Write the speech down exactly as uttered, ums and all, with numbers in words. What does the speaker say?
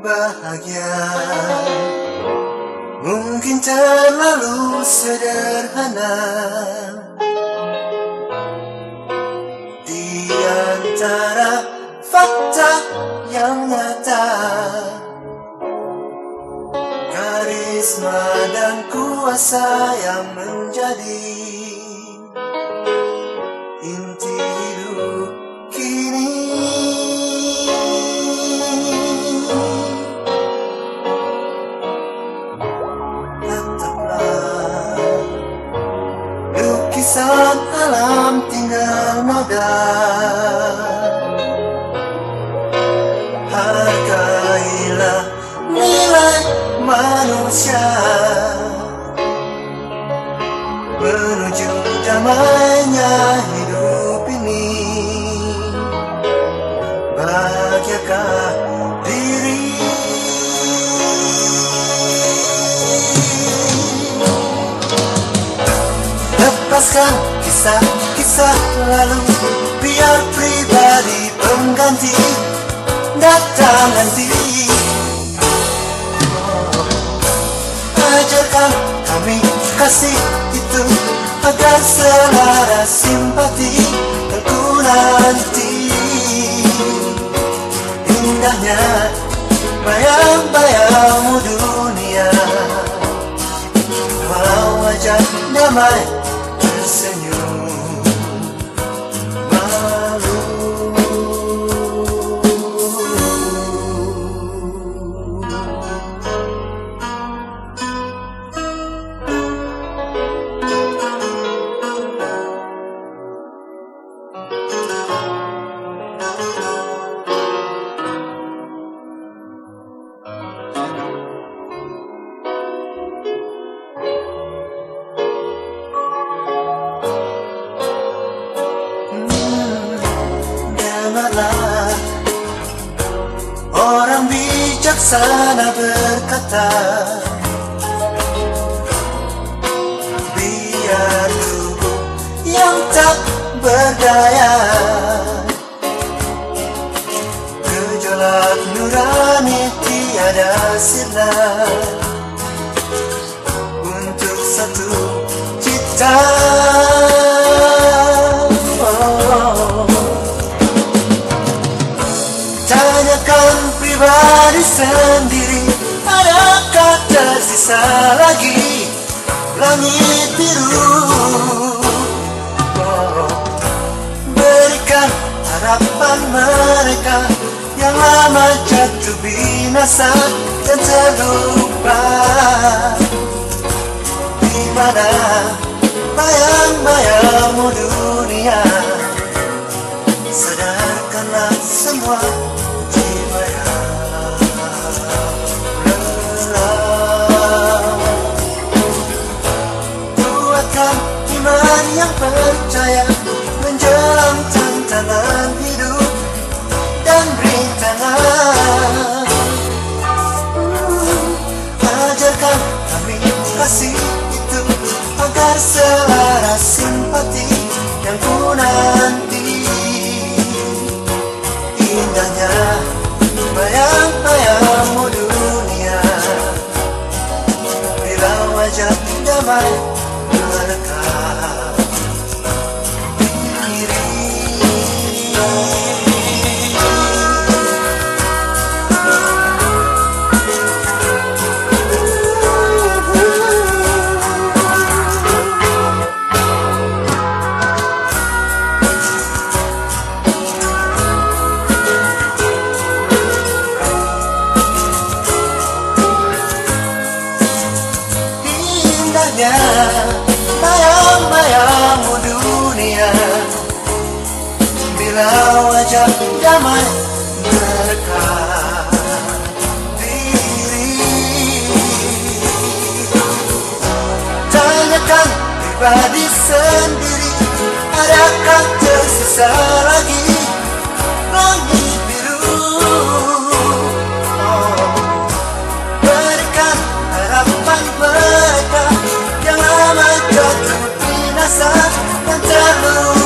bahagia mungkin terlalu sederhana. Di antara fakta yang nyata, karisma dan kuasa yang menjadi inti hidup kini. Tetaplah lukisan alam tinggal noda, hargailah nilai manusia menuju damainya hidup ini. Bahagiakah diri? Lepaskan kisah-kisah lalu, biar pribadi pengganti datang nanti. Ajarkan kami kasih itu agar selaras simpati dan ku nanti. Indahnya bayang-bayangmu dunia, walau wajah damai tersenyum malu. Orang bijaksana berkata, biar tubuh yang tak berdaya, gejolak nurani tiada sirna untuk satu cita. Tanyakan pribadi sendiri, adakah tersisa lagi langit biru? Oh, berikan harapan mereka yang lama jatuh binasa dan terlupa. Di mana bayang-bayangmu dunia? Sadarkanlah semua jiwa yang lelah. Kuatkan iman yang percaya menjelang tantangan hidup dan rintangan. Ajarkan kami kasih itu agar selaras simpati yang ku nanti. Indahnya bayang-bayangmu dunia, bila wajah damai merekah diri. Bayang-bayangmu dunia, bila wajah damai merekah diri. Tanyakan pribadi sendiri, adakah tersisa lagi langit biru? Oh, berikan harapan mereka yang lama jatuh binasa dan terluka.